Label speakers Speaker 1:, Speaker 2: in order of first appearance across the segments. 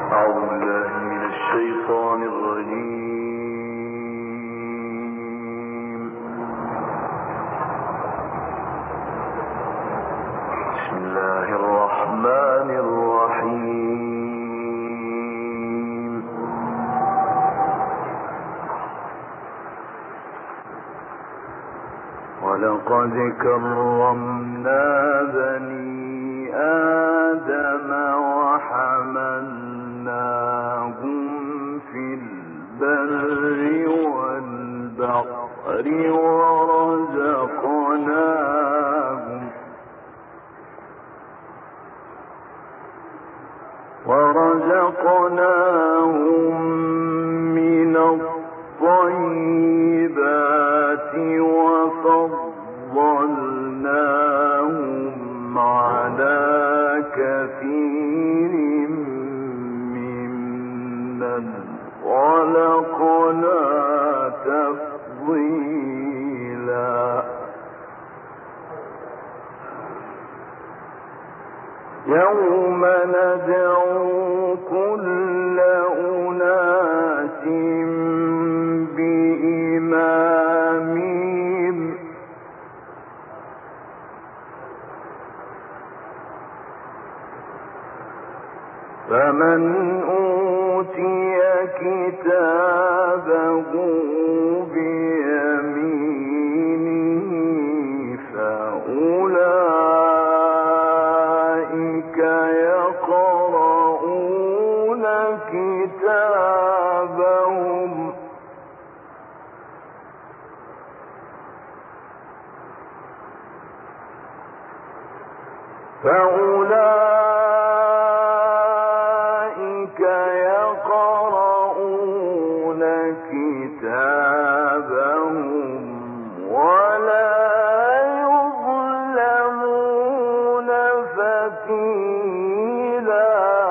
Speaker 1: ولقد كرمنا بني آدم وحملناهم في البر والبحر ورزقناهم من الطيبات وفضلناهم على كثير ممن خلقنا تفضيلا. يوم ندعو كل أناس بإمامهم فمن أوتي كتابه بيمينه فأولئك يقرؤون كتابهم ولا يظلمون فتيلا.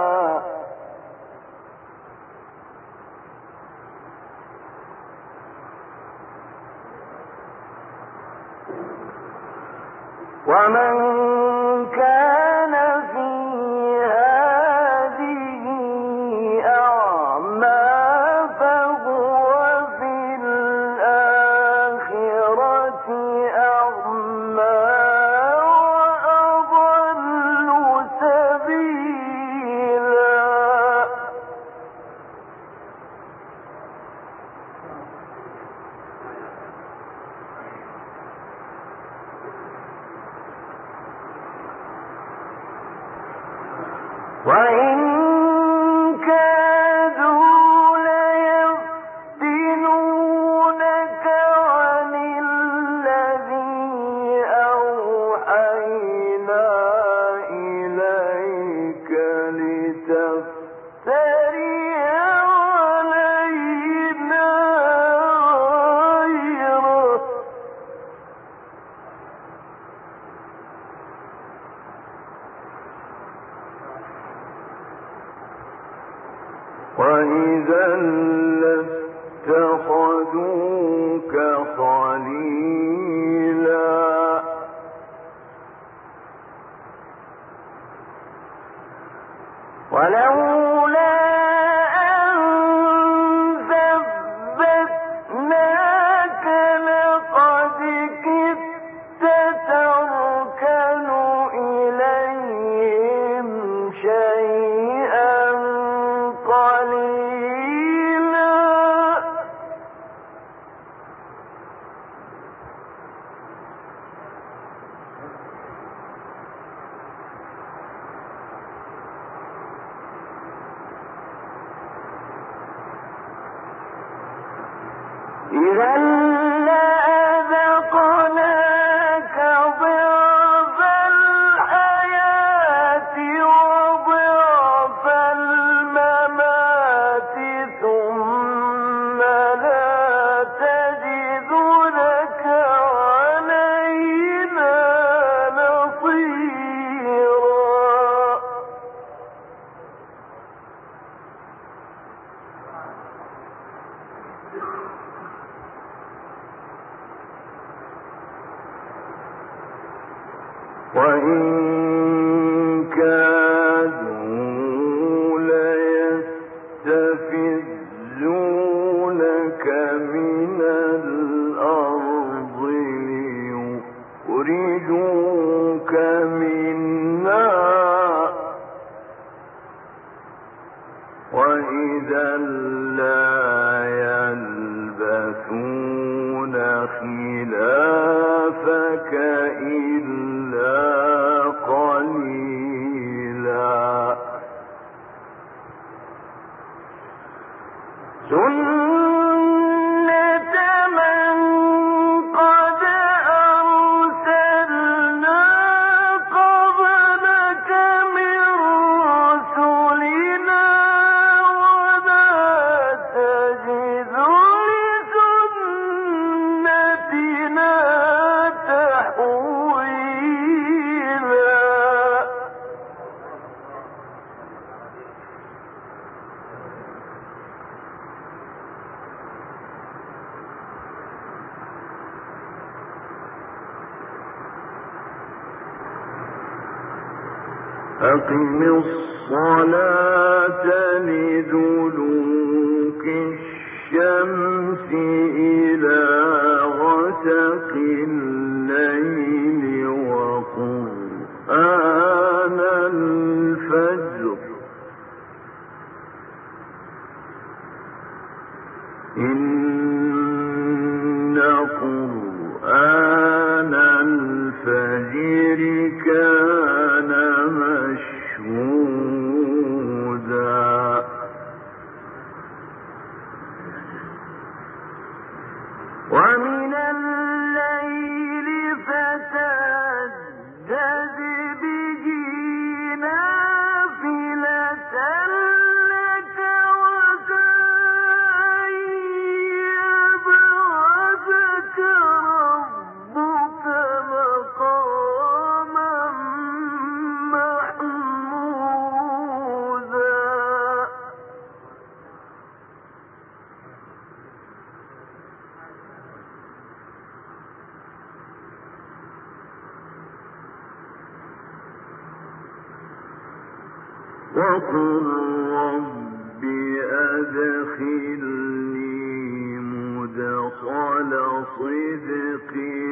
Speaker 1: ومن كان في هذه أعمى فهو في الآخرة أعمى وأضل سبيلا. وإن كادوا ليفتنونك عن الذي أوحينا إليك لتفتري علينا غيره وإذا لاتخذوك خليلا. ولولا أن ثبتناك لقد كدت تركن إليهم شيئا قليلا. إذا لأذقناك ضعف الحياة وضعف الممات ثم لا تجد لك علينا نصيرا. وإن كادوا ليفتنونك وإذا لا يلبثون خلافك إلا قليلا أقم الصلاة لدلوك الشمس إلى غسق الليل وقرآن الفجر إن قرآن الفجر كان مشهودا ومن الليل فتهجد به نافلة لك وعسى أن يبعثك ربك مقاما محمودا وقل رب أدخلني مدخل صدق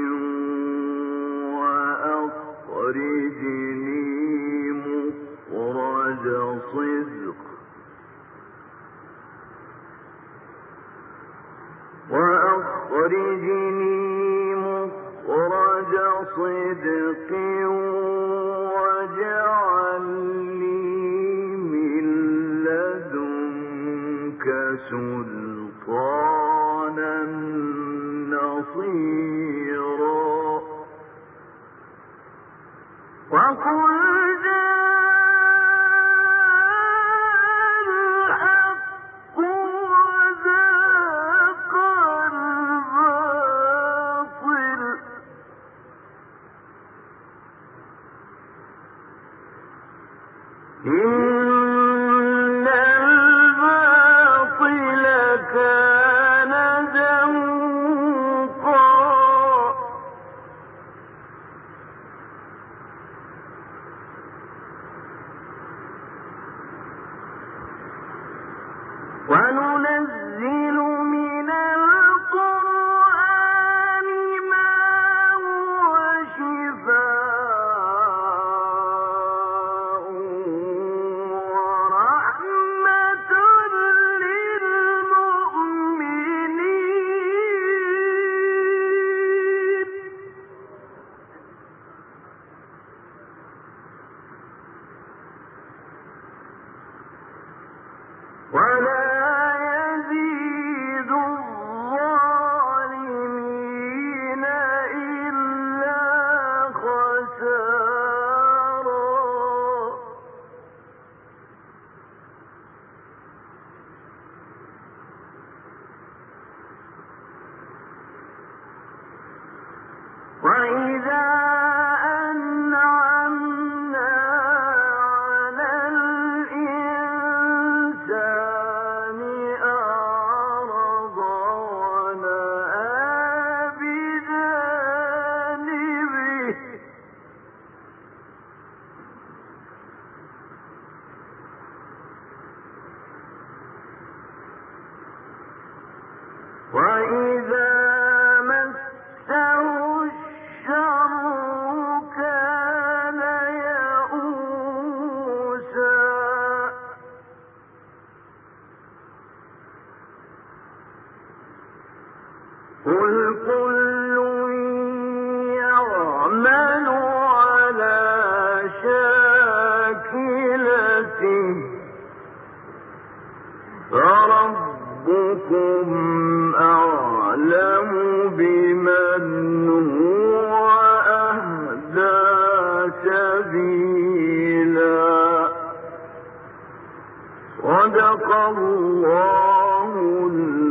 Speaker 1: وأخرجني مخرج صدق واجعل لي من لدنك سلطانا نصيرا وقل الحق وزهق الباطل إن الباطل كان زهوقا وننزل من القرآن ما هو شفاء ورحمة للمؤمنين ولا يزيد الظالمين إلا خسارا وإذا أنعمنا على الإنسان أعرض ونأى بجانبه وإذا مسه الشر فربكم أعلم بمن هو أهدى سبيلا. صدق الله